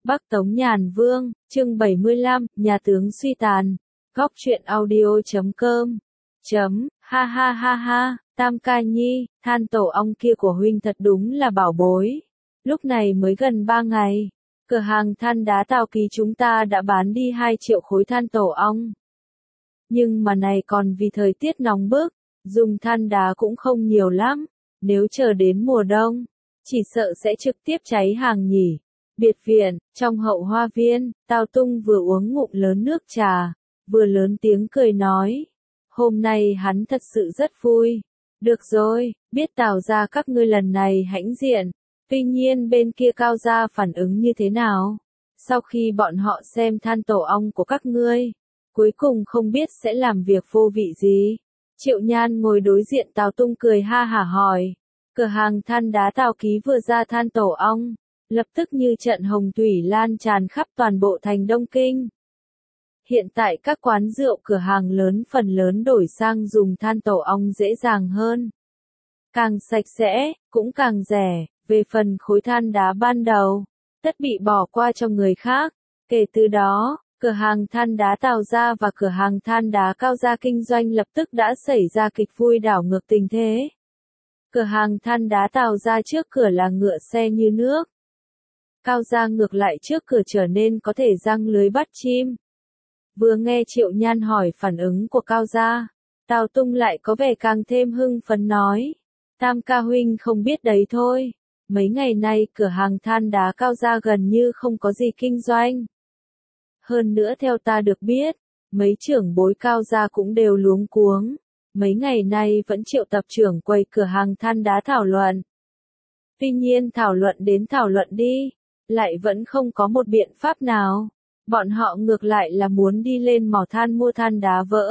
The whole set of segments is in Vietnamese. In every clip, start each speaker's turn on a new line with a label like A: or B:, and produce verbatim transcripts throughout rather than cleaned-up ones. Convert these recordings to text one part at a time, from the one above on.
A: Bắc Tống Nhàn Vương, chương bảy mươi lăm, nhà tướng suy tàn. Góc truyện audio chấm com. Chấm, ha ha ha ha, Tam ca nhi, than tổ ong kia của huynh thật đúng là bảo bối. Lúc này mới gần ba ngày, cửa hàng than đá Tào Ký chúng ta đã bán đi hai triệu khối than tổ ong. Nhưng mà này còn vì thời tiết nóng bức, dùng than đá cũng không nhiều lắm, nếu chờ đến mùa đông, chỉ sợ sẽ trực tiếp cháy hàng nhỉ. Biệt viện, trong hậu hoa viên, Tào Tung vừa uống ngụm lớn nước trà, vừa lớn tiếng cười nói. Hôm nay hắn thật sự rất vui. Được rồi, biết Tào gia các ngươi lần này hãnh diện. Tuy nhiên bên kia Cao gia phản ứng như thế nào? Sau khi bọn họ xem than tổ ong của các ngươi, cuối cùng không biết sẽ làm việc vô vị gì. Triệu Nhan ngồi đối diện Tào Tung cười ha hả hỏi. Cửa hàng than đá Tào Ký vừa ra than tổ ong, lập tức như trận hồng thủy lan tràn khắp toàn bộ thành Đông Kinh. Hiện tại các quán rượu cửa hàng lớn phần lớn đổi sang dùng than tổ ong dễ dàng hơn. Càng sạch sẽ, cũng càng rẻ, về phần khối than đá ban đầu, tất bị bỏ qua cho người khác. Kể từ đó, cửa hàng than đá Tào gia và cửa hàng than đá Cao gia kinh doanh lập tức đã xảy ra kịch vui đảo ngược tình thế. Cửa hàng than đá Tào gia trước cửa là ngựa xe như nước. Cao gia ngược lại trước cửa trở nên có thể giăng lưới bắt chim. Vừa nghe Triệu Nhan hỏi phản ứng của Cao gia, Tào Tung lại có vẻ càng thêm hưng phấn nói. Tam ca huynh không biết đấy thôi, mấy ngày nay cửa hàng than đá Cao gia gần như không có gì kinh doanh. Hơn nữa theo ta được biết, mấy trưởng bối Cao gia cũng đều luống cuống, mấy ngày nay vẫn triệu tập trưởng quầy cửa hàng than đá thảo luận. Tuy nhiên thảo luận đến thảo luận đi, lại vẫn không có một biện pháp nào. Bọn họ ngược lại là muốn đi lên mỏ than mua than đá vỡ.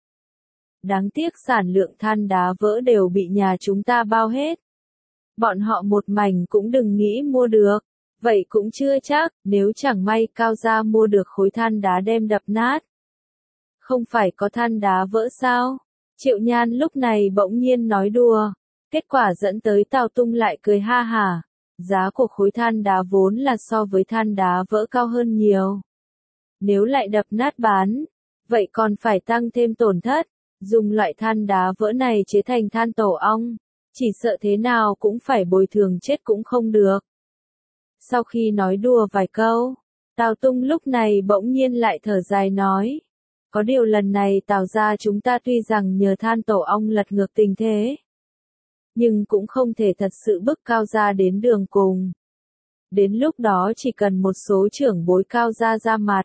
A: Đáng tiếc sản lượng than đá vỡ đều bị nhà chúng ta bao hết. Bọn họ một mảnh cũng đừng nghĩ mua được. Vậy cũng chưa chắc, nếu chẳng may Cao gia mua được khối than đá đem đập nát. Không phải có than đá vỡ sao? Triệu Nhan lúc này bỗng nhiên nói đùa. Kết quả dẫn tới Tào Tung lại cười ha hả. Giá của khối than đá vốn là so với than đá vỡ cao hơn nhiều. Nếu lại đập nát bán, vậy còn phải tăng thêm tổn thất. Dùng loại than đá vỡ này chế thành than tổ ong, chỉ sợ thế nào cũng phải bồi thường chết cũng không được. Sau khi nói đùa vài câu, Tào Tung lúc này bỗng nhiên lại thở dài nói. Có điều lần này Tào gia chúng ta tuy rằng nhờ than tổ ong lật ngược tình thế, nhưng cũng không thể thật sự bức Cao gia đến đường cùng. Đến lúc đó chỉ cần một số trưởng bối Cao gia ra mặt,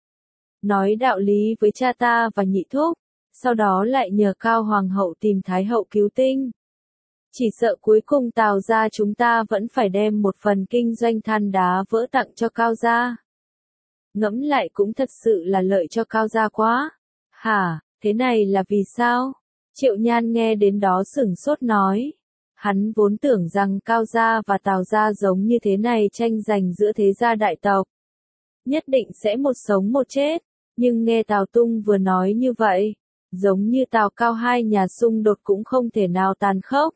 A: nói đạo lý với cha ta và nhị thúc, sau đó lại nhờ Cao Hoàng hậu tìm Thái hậu cứu tinh. Chỉ sợ cuối cùng Tào gia chúng ta vẫn phải đem một phần kinh doanh than đá vỡ tặng cho Cao gia. Ngẫm lại cũng thật sự là lợi cho Cao gia quá. Hả, thế này là vì sao? Triệu Nhan nghe đến đó sửng sốt nói. Hắn vốn tưởng rằng Cao gia và Tào gia giống như thế này tranh giành giữa thế gia đại tộc. Nhất định sẽ một sống một chết, nhưng nghe Tào Tung vừa nói như vậy, giống như Tào Cao hai nhà xung đột cũng không thể nào tàn khốc.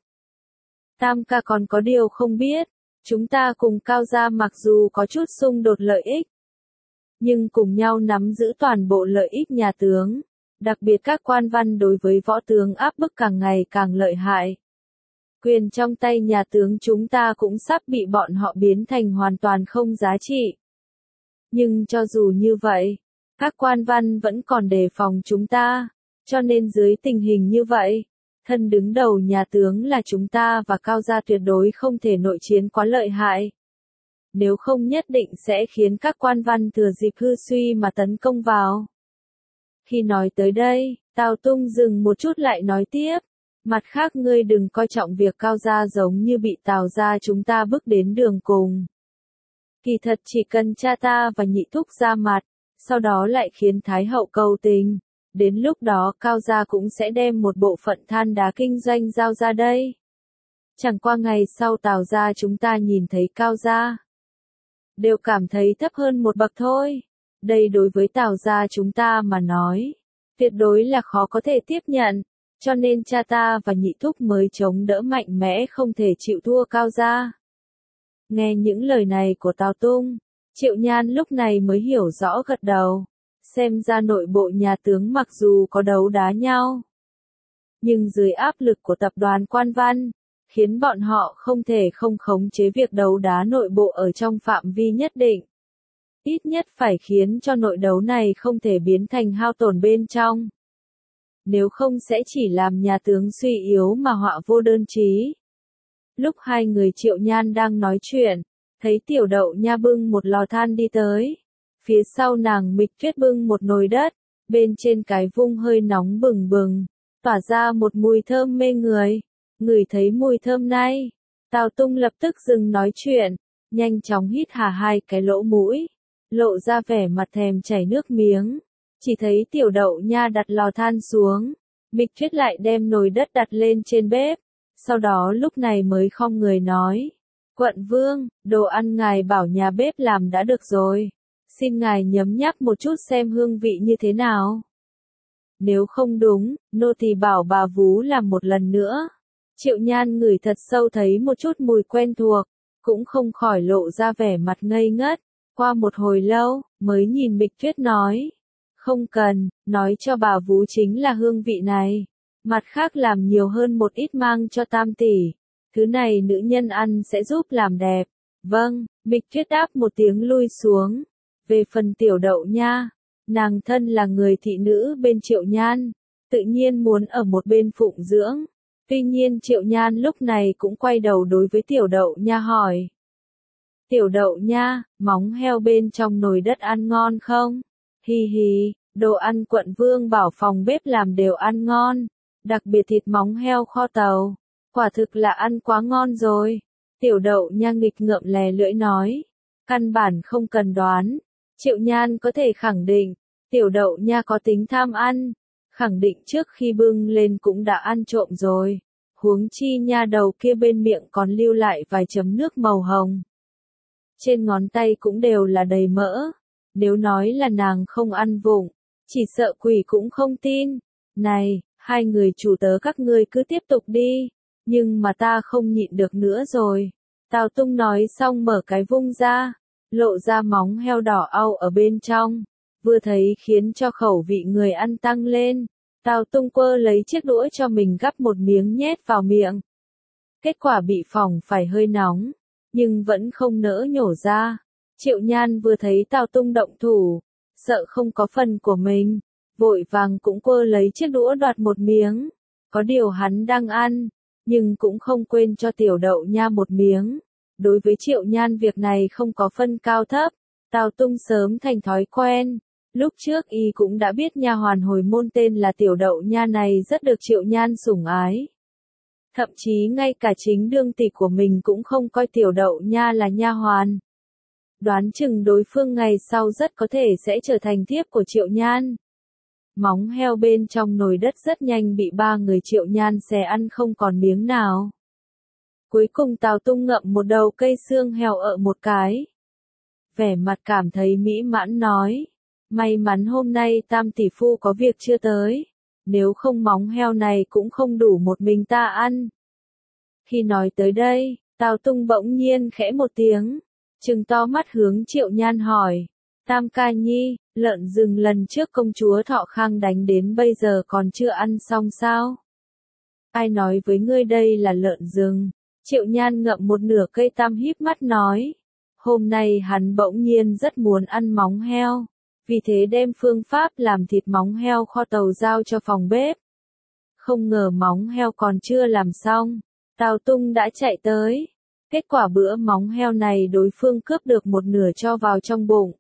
A: Tam ca còn có điều không biết, chúng ta cùng Cao gia mặc dù có chút xung đột lợi ích, nhưng cùng nhau nắm giữ toàn bộ lợi ích nhà tướng, đặc biệt các quan văn đối với võ tướng áp bức càng ngày càng lợi hại. Quyền trong tay nhà tướng chúng ta cũng sắp bị bọn họ biến thành hoàn toàn không giá trị. Nhưng cho dù như vậy, các quan văn vẫn còn đề phòng chúng ta, cho nên dưới tình hình như vậy, thân đứng đầu nhà tướng là chúng ta và Cao gia tuyệt đối không thể nội chiến quá lợi hại. Nếu không nhất định sẽ khiến các quan văn thừa dịp hư suy mà tấn công vào. Khi nói tới đây, Tào Tung dừng một chút lại nói tiếp. Mặt khác ngươi đừng coi trọng việc Cao gia giống như bị Tào gia chúng ta bức đến đường cùng. Kỳ thật chỉ cần cha ta và nhị thúc ra mặt, sau đó lại khiến Thái hậu cầu tình. Đến lúc đó Cao gia cũng sẽ đem một bộ phận than đá kinh doanh giao ra đây. Chẳng qua ngày sau Tào gia chúng ta nhìn thấy Cao gia, đều cảm thấy thấp hơn một bậc thôi. Đây đối với Tào gia chúng ta mà nói, tuyệt đối là khó có thể tiếp nhận. Cho nên cha ta và nhị thúc mới chống đỡ mạnh mẽ không thể chịu thua Cao gia. Nghe những lời này của Tào Tung, Triệu Nhan lúc này mới hiểu rõ gật đầu. Xem ra nội bộ nhà tướng mặc dù có đấu đá nhau, nhưng dưới áp lực của tập đoàn Quan Văn, khiến bọn họ không thể không khống chế việc đấu đá nội bộ ở trong phạm vi nhất định. Ít nhất phải khiến cho nội đấu này không thể biến thành hao tổn bên trong. Nếu không sẽ chỉ làm nhà tướng suy yếu mà họa vô đơn chí. Lúc hai người Triệu Nhan đang nói chuyện, thấy Tiểu Đậu Nha bưng một lò than đi tới. Phía sau nàng Mịch Tuyết bưng một nồi đất, bên trên cái vung hơi nóng bừng bừng, tỏa ra một mùi thơm mê người. Ngửi thấy mùi thơm này, Tào Tung lập tức dừng nói chuyện, nhanh chóng hít hà hai cái lỗ mũi, lộ ra vẻ mặt thèm chảy nước miếng. Chỉ thấy Tiểu Đậu Nha đặt lò than xuống, Mịch Tuyết lại đem nồi đất đặt lên trên bếp, sau đó lúc này mới khom người nói: "Quận vương, đồ ăn ngài bảo nhà bếp làm đã được rồi, xin ngài nhấm nháp một chút xem hương vị như thế nào. Nếu không đúng, nô tỳ bảo bà vú làm một lần nữa." Triệu Nhan ngửi thật sâu thấy một chút mùi quen thuộc, cũng không khỏi lộ ra vẻ mặt ngây ngất. Qua một hồi lâu, mới nhìn Mịch Tuyết nói: "Không cần, nói cho bà vú chính là hương vị này. Mặt khác làm nhiều hơn một ít mang cho tam tỷ. Thứ này nữ nhân ăn sẽ giúp làm đẹp." "Vâng." Mịch Tuyết đáp một tiếng lui xuống. Về phần Tiểu Đậu Nha, nàng thân là người thị nữ bên Triệu Nhan, tự nhiên muốn ở một bên phụng dưỡng. Tuy nhiên Triệu Nhan lúc này cũng quay đầu đối với Tiểu Đậu Nha hỏi: "Tiểu Đậu Nha, móng heo bên trong nồi đất ăn ngon không?" "Hi hi, đồ ăn quận vương bảo phòng bếp làm đều ăn ngon, đặc biệt thịt móng heo kho tàu, quả thực là ăn quá ngon rồi." Tiểu Đậu Nha nghịch ngợm lè lưỡi nói. Căn bản không cần đoán, Triệu Nhan có thể khẳng định, Tiểu Đậu Nha có tính tham ăn, khẳng định trước khi bưng lên cũng đã ăn trộm rồi. Huống chi nha đầu kia bên miệng còn lưu lại vài chấm nước màu hồng. Trên ngón tay cũng đều là đầy mỡ. Nếu nói là nàng không ăn vụng, chỉ sợ quỷ cũng không tin. "Này, hai người chủ tớ các ngươi cứ tiếp tục đi, nhưng mà ta không nhịn được nữa rồi." Tào Tung nói xong mở cái vung ra, lộ ra móng heo đỏ au ở bên trong. Vừa thấy khiến cho khẩu vị người ăn tăng lên. Tào Tung quơ lấy chiếc đũa cho mình gắp một miếng nhét vào miệng. Kết quả bị phỏng phải hơi nóng, nhưng vẫn không nỡ nhổ ra. Triệu Nhan vừa thấy Tào Tung động thủ, sợ không có phần của mình, vội vàng cũng quơ lấy chiếc đũa đoạt một miếng. Có điều hắn đang ăn, nhưng cũng không quên cho Tiểu Đậu Nha một miếng. Đối với Triệu Nhan việc này không có phân cao thấp, Tào Tung sớm thành thói quen. Lúc trước y cũng đã biết nha hoàn hồi môn tên là Tiểu Đậu Nha này rất được Triệu Nhan sủng ái. Thậm chí ngay cả chính đương tỷ của mình cũng không coi Tiểu Đậu Nha là nha hoàn. Đoán chừng đối phương ngày sau rất có thể sẽ trở thành thiếp của Triệu Nhan. Móng heo bên trong nồi đất rất nhanh bị ba người Triệu Nhan xé ăn không còn miếng nào. Cuối cùng Tào Tung ngậm một đầu cây xương heo ở một cái. Vẻ mặt cảm thấy mỹ mãn nói: "May mắn hôm nay tam tỷ phu có việc chưa tới, nếu không móng heo này cũng không đủ một mình ta ăn." Khi nói tới đây, Tào Tung bỗng nhiên khẽ một tiếng, trừng to mắt hướng Triệu Nhan hỏi: "Tam ca nhi, lợn rừng lần trước công chúa Thọ Khang đánh đến bây giờ còn chưa ăn xong sao? Ai nói với ngươi đây là lợn rừng?" Triệu Nhan ngậm một nửa cây tam híp mắt nói: "Hôm nay hắn bỗng nhiên rất muốn ăn móng heo, vì thế đem phương pháp làm thịt móng heo kho tàu giao cho phòng bếp. Không ngờ móng heo còn chưa làm xong, Tào Tung đã chạy tới. Kết quả bữa móng heo này đối phương cướp được một nửa cho vào trong bụng.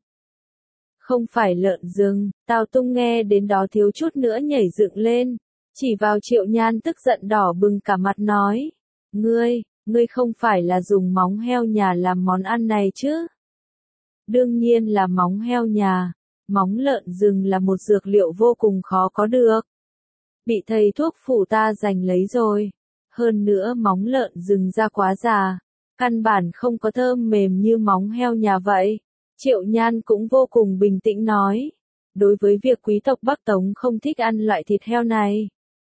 A: Không phải lợn rừng." Tào Tung nghe đến đó thiếu chút nữa nhảy dựng lên, chỉ vào Triệu Nhan tức giận đỏ bừng cả mặt nói: "Ngươi, ngươi không phải là dùng móng heo nhà làm món ăn này chứ?" "Đương nhiên là móng heo nhà, móng lợn rừng là một dược liệu vô cùng khó có được. Bị thầy thuốc phủ ta giành lấy rồi. Hơn nữa móng lợn rừng ra quá già, căn bản không có thơm mềm như móng heo nhà vậy." Triệu Nhan cũng vô cùng bình tĩnh nói. Đối với việc quý tộc Bắc Tống không thích ăn loại thịt heo này,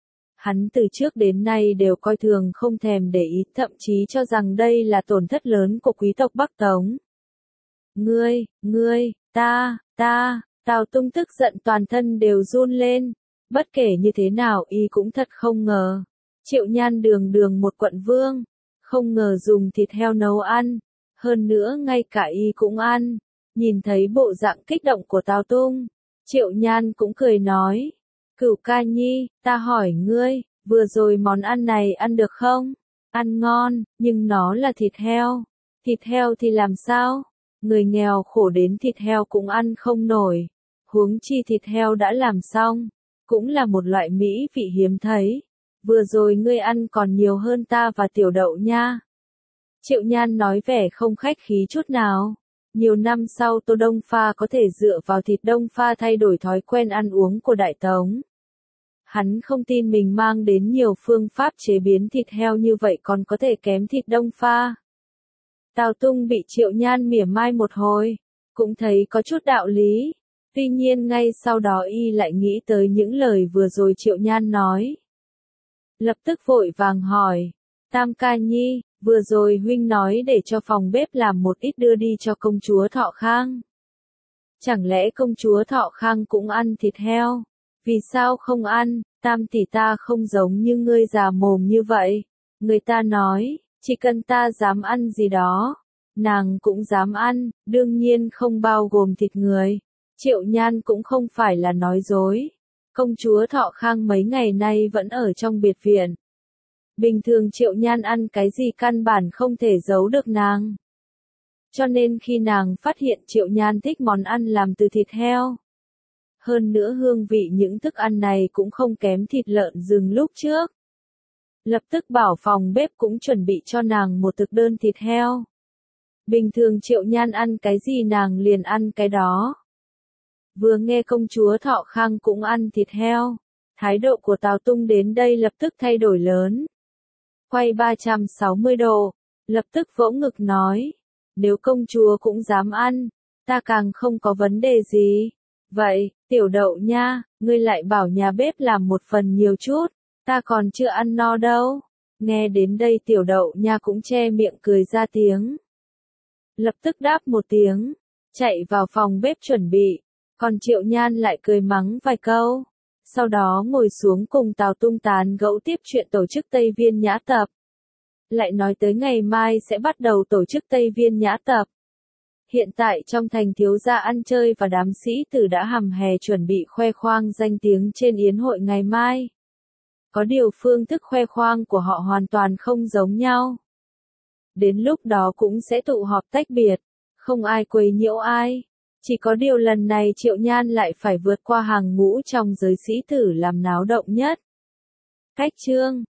A: hắn từ trước đến nay đều coi thường không thèm để ý, thậm chí cho rằng đây là tổn thất lớn của quý tộc Bắc Tống. Ngươi, ngươi, ta, ta, Tào Tung tức giận toàn thân đều run lên. Bất kể như thế nào y cũng thật không ngờ. Triệu Nhan đường đường một quận vương, không ngờ dùng thịt heo nấu ăn. Hơn nữa ngay cả y cũng ăn. Nhìn thấy bộ dạng kích động của Tào Tung, Triệu Nhan cũng cười nói. Cửu ca nhi, ta hỏi ngươi, vừa rồi món ăn này ăn được không? Ăn ngon, nhưng nó là thịt heo. Thịt heo thì làm sao? Người nghèo khổ đến thịt heo cũng ăn không nổi. Huống chi thịt heo đã làm xong, cũng là một loại mỹ vị hiếm thấy. Vừa rồi ngươi ăn còn nhiều hơn ta và tiểu đậu nha. Triệu Nhan nói vẻ không khách khí chút nào. Nhiều năm sau Tô Đông Pha có thể dựa vào thịt Đông Pha thay đổi thói quen ăn uống của Đại Tống. Hắn không tin mình mang đến nhiều phương pháp chế biến thịt heo như vậy còn có thể kém thịt Đông Pha. Tào Tung bị Triệu Nhan mỉa mai một hồi, cũng thấy có chút đạo lý. Tuy nhiên ngay sau đó y lại nghĩ tới những lời vừa rồi Triệu Nhan nói. Lập tức vội vàng hỏi, Tam ca nhi, vừa rồi huynh nói để cho phòng bếp làm một ít đưa đi cho công chúa Thọ Khang. Chẳng lẽ công chúa Thọ Khang cũng ăn thịt heo? Vì sao không ăn? Tam tỷ ta không giống như ngươi già mồm như vậy. Người ta nói, chỉ cần ta dám ăn gì đó, nàng cũng dám ăn, đương nhiên không bao gồm thịt người. Triệu Nhan cũng không phải là nói dối. Công chúa Thọ Khang mấy ngày nay vẫn ở trong biệt viện. Bình thường Triệu Nhan ăn cái gì căn bản không thể giấu được nàng. Cho nên khi nàng phát hiện Triệu Nhan thích món ăn làm từ thịt heo. Hơn nữa hương vị những thức ăn này cũng không kém thịt lợn rừng lúc trước. Lập tức bảo phòng bếp cũng chuẩn bị cho nàng một thực đơn thịt heo. Bình thường Triệu Nhan ăn cái gì nàng liền ăn cái đó. Vừa nghe công chúa Thọ Khang cũng ăn thịt heo, thái độ của Tào Tung đến đây lập tức thay đổi lớn. Quay ba trăm sáu mươi độ, lập tức vỗ ngực nói, nếu công chúa cũng dám ăn, ta càng không có vấn đề gì. Vậy, tiểu đậu nha, ngươi lại bảo nhà bếp làm một phần nhiều chút, ta còn chưa ăn no đâu. Nghe đến đây tiểu đậu nha cũng che miệng cười ra tiếng. Lập tức đáp một tiếng, chạy vào phòng bếp chuẩn bị, còn Triệu Nhan lại cười mắng vài câu. Sau đó ngồi xuống cùng Tào Tung tán gẫu tiếp chuyện tổ chức Tây Viên Nhã Tập. Lại nói tới ngày mai sẽ bắt đầu tổ chức Tây Viên Nhã Tập. Hiện tại trong thành thiếu gia ăn chơi và đám sĩ tử đã hầm hè chuẩn bị khoe khoang danh tiếng trên yến hội ngày mai. Có điều phương thức khoe khoang của họ hoàn toàn không giống nhau. Đến lúc đó cũng sẽ tụ họp tách biệt, không ai quấy nhiễu ai. Chỉ có điều lần này Triệu Nhan lại phải vượt qua hàng ngũ trong giới sĩ tử làm náo động nhất. Cách chương